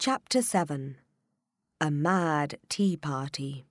Chapter 7. A Mad Tea Party.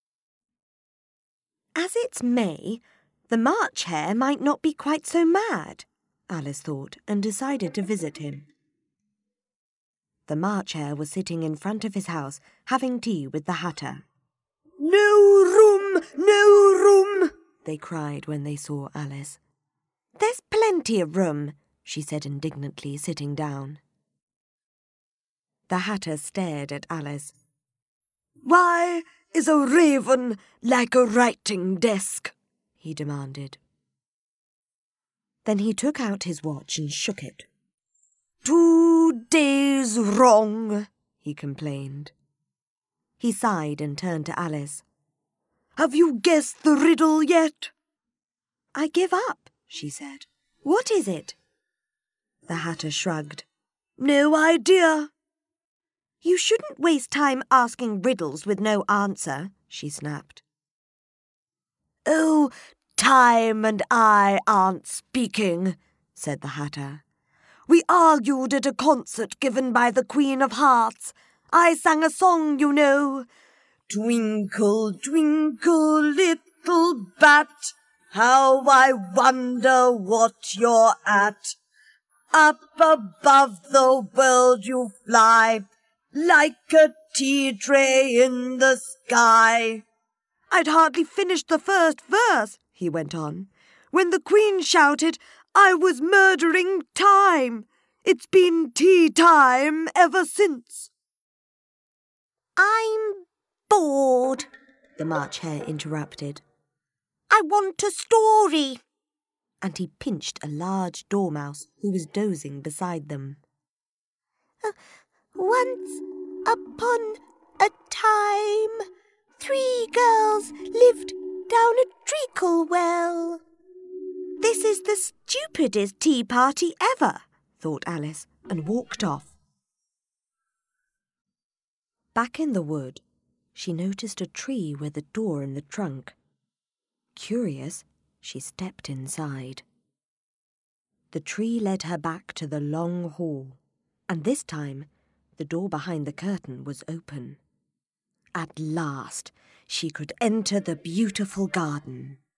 As it's May, the March Hare might not be quite so mad, Alice thought, and decided to visit him. The March Hare was sitting in front of his house, having tea with the Hatter. "No room! No room!" they cried when they saw Alice. "There's plenty of room," she said indignantly, sitting down. The Hatter stared at Alice. "Why is a raven like a writing desk?" he demanded. Then he took out his watch and shook it. "2 days wrong," he complained. He sighed and turned to Alice. "Have you guessed the riddle yet?" "I give up," she said. "What is it?" The Hatter shrugged. "No idea." "You shouldn't waste time asking riddles with no answer," she snapped. "Oh, time and I aren't speaking," said the Hatter. "We argued at a concert given by the Queen of Hearts. I sang a song, you know. Twinkle, twinkle, little bat, how I wonder what you're at. Up above the world you fly, like a tea tray in the sky." "I'd hardly finished the first verse," he went on, "when the Queen shouted, 'I was murdering time. It's been tea time ever since.'" "I'm bored," the March Hare interrupted. "I want a story." And he pinched a large dormouse who was dozing beside them. "Once upon a time, 3 girls lived down a treacle well." "This is the stupidest tea party ever," thought Alice, and walked off. Back in the wood, she noticed a tree with a door in the trunk. Curious, she stepped inside. The tree led her back to the long hall, and this time the door behind the curtain was open. At last she could enter the beautiful garden.